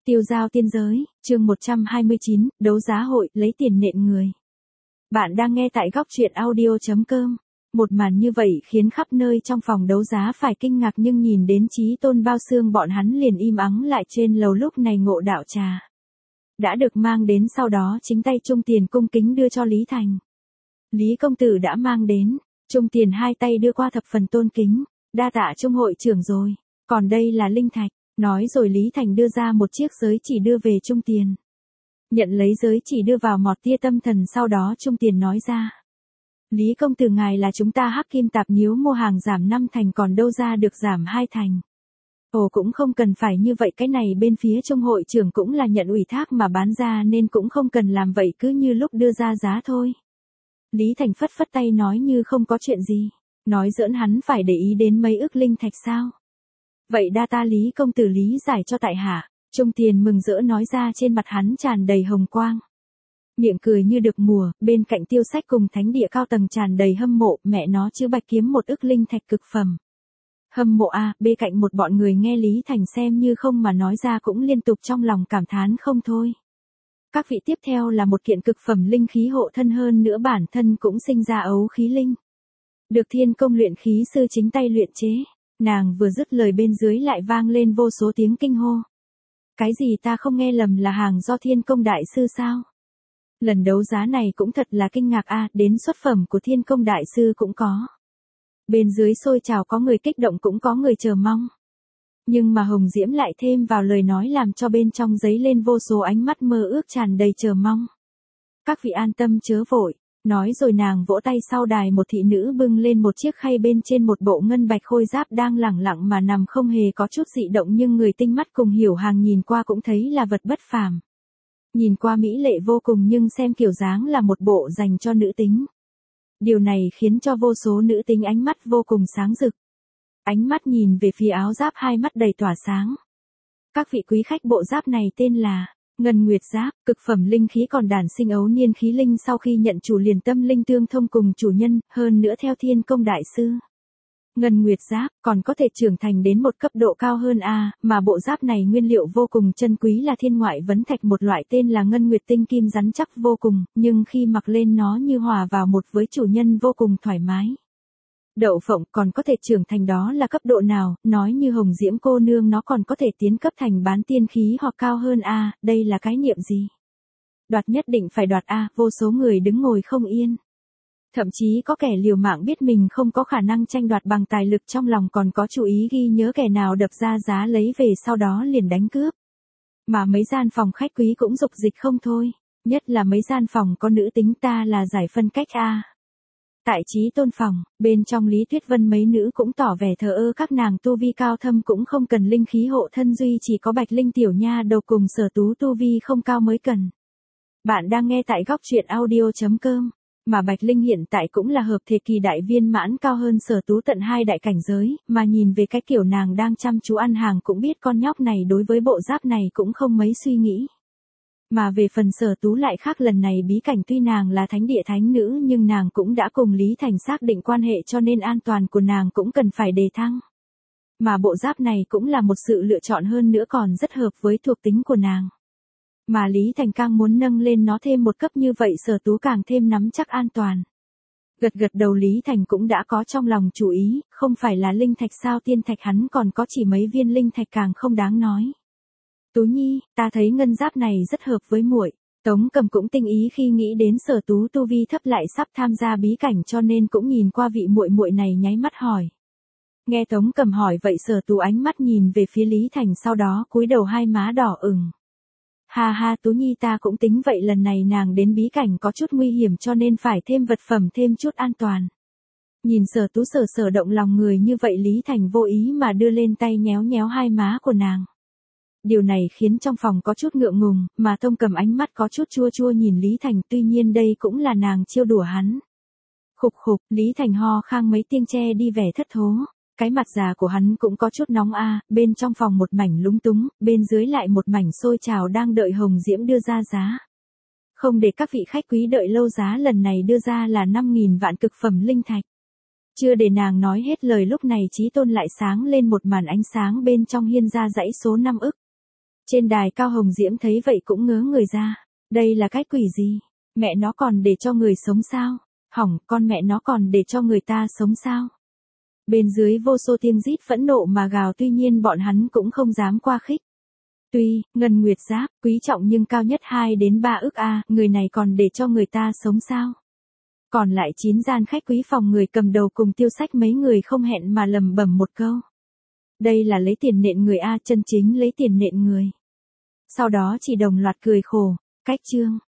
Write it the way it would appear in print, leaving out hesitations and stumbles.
Tiêu giao tiên giới, chương 129, đấu giá hội, lấy tiền nện người. Bạn đang nghe tại góc truyện audio.com. Một màn như vậy khiến khắp nơi trong phòng đấu giá phải kinh ngạc, nhưng nhìn đến Chí Tôn Bao Xương bọn hắn liền im ắng lại. Trên lầu lúc này ngộ đạo trà đã được mang đến, sau đó chính tay Trung Tiền cung kính đưa cho Lý Thành. Lý công tử đã mang đến. Trung Tiền hai tay đưa qua thập phần tôn kính. Đa tạ Trung hội trưởng rồi. Còn đây là linh thạch. Nói rồi Lý Thành đưa ra một chiếc giới chỉ đưa về Trung Tiền. Nhận lấy giới chỉ đưa vào mọt tia tâm thần, sau đó Trung Tiền nói ra. Lý công tử ngài là chúng ta Hắc Kim Tạp Nhiếu mua hàng giảm 5 thành, còn đâu ra được giảm 2 thành. Ồ, cũng không cần phải như vậy, cái này bên phía Trung hội trưởng cũng là nhận ủy thác mà bán ra nên cũng không cần làm vậy, cứ như lúc đưa ra giá thôi. Lý Thành phất phất tay nói như không có chuyện gì. Nói giỡn, hắn phải để ý đến mấy ức linh thạch sao? Vậy đa ta Lý công tử lý giải cho tại hạ. Trung Tiền mừng rỡ nói ra, trên mặt hắn tràn đầy hồng quang. Miệng cười như được mùa, bên cạnh Tiêu Sách cùng thánh địa cao tầng tràn đầy hâm mộ, mẹ nó chứ bạch kiếm 1 ức linh thạch cực phẩm. Hâm mộ a, bên cạnh một bọn người nghe Lý Thành xem như không mà nói ra cũng liên tục trong lòng cảm thán không thôi. Các vị, tiếp theo là một kiện cực phẩm linh khí hộ thân, hơn nữa bản thân cũng sinh ra ấu khí linh. Được Thiên Công luyện khí sư chính tay luyện chế. Nàng vừa dứt lời bên dưới lại vang lên vô số tiếng kinh hô. Cái gì, ta không nghe lầm là hàng do Thiên Công đại sư sao? Lần đấu giá này cũng thật là kinh ngạc a, đến xuất phẩm của Thiên Công đại sư cũng có. Bên dưới sôi trào, có người kích động cũng có người chờ mong. Nhưng mà Hồng Diễm lại thêm vào lời nói làm cho bên trong dấy lên vô số ánh mắt mơ ước tràn đầy chờ mong. Các vị an tâm chớ vội. Nói rồi nàng vỗ tay, sau đài một thị nữ bưng lên một chiếc khay, bên trên một bộ ngân bạch khôi giáp đang lẳng lặng mà nằm, không hề có chút dị động, nhưng người tinh mắt cùng hiểu hàng nhìn qua cũng thấy là vật bất phàm. Nhìn qua mỹ lệ vô cùng, nhưng xem kiểu dáng là một bộ dành cho nữ tính. Điều này khiến cho vô số nữ tính ánh mắt vô cùng sáng rực. Ánh mắt nhìn về phía áo giáp, hai mắt đầy tỏa sáng. Các vị quý khách, bộ giáp này tên là Ngân Nguyệt Giáp, cực phẩm linh khí, còn đản sinh ấu niên khí linh, sau khi nhận chủ liền tâm linh tương thông cùng chủ nhân, hơn nữa theo Thiên Công đại sư. Ngân Nguyệt Giáp còn có thể trưởng thành đến một cấp độ cao hơn a, mà bộ giáp này nguyên liệu vô cùng chân quý, là thiên ngoại vấn thạch, một loại tên là Ngân Nguyệt tinh kim, rắn chắc vô cùng, nhưng khi mặc lên nó như hòa vào một với chủ nhân, vô cùng thoải mái. Đậu phộng còn có thể trưởng thành, đó là cấp độ nào? Nói như Hồng Diễm cô nương, nó còn có thể tiến cấp thành bán tiên khí hoặc cao hơn a, đây là khái niệm gì? Đoạt nhất định phải đoạt a, vô số người đứng ngồi không yên. Thậm chí có kẻ liều mạng biết mình không có khả năng tranh đoạt bằng tài lực, trong lòng còn có chú ý ghi nhớ kẻ nào đập ra giá lấy về, sau đó liền đánh cướp. Mà mấy gian phòng khách quý cũng dục dịch không thôi, nhất là mấy gian phòng có nữ tính, ta là giải phân cách a. Tại Chí Tôn phòng, bên trong Lý Tuyết Vân mấy nữ cũng tỏ vẻ thờ ơ, các nàng tu vi cao thâm cũng không cần linh khí hộ thân, duy chỉ có Bạch Linh tiểu nha đầu cùng Sở Tú tu vi không cao mới cần. Bạn đang nghe tại góc truyện audio.com, mà Bạch Linh hiện tại cũng là hợp thể kỳ đại viên mãn, cao hơn Sở Tú tận 2 đại cảnh giới, mà nhìn về cái kiểu nàng đang chăm chú ăn hàng cũng biết con nhóc này đối với bộ giáp này cũng không mấy suy nghĩ. Mà về phần Sở Tú lại khác, lần này bí cảnh tuy nàng là thánh địa thánh nữ, nhưng nàng cũng đã cùng Lý Thành xác định quan hệ, cho nên an toàn của nàng cũng cần phải đề thăng. Mà bộ giáp này cũng là một sự lựa chọn, hơn nữa còn rất hợp với thuộc tính của nàng. Mà Lý Thành càng muốn nâng lên nó thêm một cấp, như vậy Sở Tú càng thêm nắm chắc an toàn. Gật gật đầu, Lý Thành cũng đã có trong lòng chủ ý, không phải là linh thạch sao, tiên thạch hắn còn có chỉ mấy viên, linh thạch càng không đáng nói. Tú nhi, ta thấy ngân giáp này rất hợp với muội. Tống Cầm cũng tinh ý khi nghĩ đến Sở Tú tu vi thấp lại sắp tham gia bí cảnh, cho nên cũng nhìn qua vị muội muội này nháy mắt hỏi. Nghe Tống Cầm hỏi vậy, Sở Tú ánh mắt nhìn về phía Lý Thành, sau đó cúi đầu, hai má đỏ ửng. Ha ha, Tú nhi, ta cũng tính vậy, lần này nàng đến bí cảnh có chút nguy hiểm, cho nên phải thêm vật phẩm, thêm chút an toàn. Nhìn Sở Tú sở động lòng người như vậy, Lý Thành vô ý mà đưa lên tay nhéo nhéo hai má của nàng. Điều này khiến trong phòng có chút ngượng ngùng, mà Tông Cầm ánh mắt có chút chua chua nhìn Lý Thành, tuy nhiên đây cũng là nàng trêu đùa hắn. Khục khục, Lý Thành ho khang mấy tiếng che đi vẻ thất thố. Cái mặt già của hắn cũng có chút nóng a, bên trong phòng một mảnh lúng túng, bên dưới lại một mảnh sôi trào, đang đợi Hồng Diễm đưa ra giá. Không để các vị khách quý đợi lâu, giá lần này đưa ra là 5.000 vạn cực phẩm linh thạch. Chưa để nàng nói hết lời, lúc này Chí Tôn lại sáng lên một màn ánh sáng, bên trong hiên ra dãy số 5 ức. Trên đài Cao Hồng Diễm thấy vậy cũng ngớ người ra. Đây là cái quỷ gì? Mẹ nó còn để cho người sống sao? Hỏng, con mẹ nó còn để cho người ta sống sao? Bên dưới vô số tiếng rít phẫn nộ mà gào, tuy nhiên bọn hắn cũng không dám qua khích. Tuy, Ngân Nguyệt Giáp, quý trọng nhưng cao nhất 2 đến 3 ức a, người này còn để cho người ta sống sao? Còn lại 9 gian khách quý phòng người cầm đầu cùng Tiêu Sách mấy người không hẹn mà lầm bẩm một câu. Đây là lấy tiền nện người a, chân chính lấy tiền nện người. Sau đó chỉ đồng loạt cười khổ, cách chương.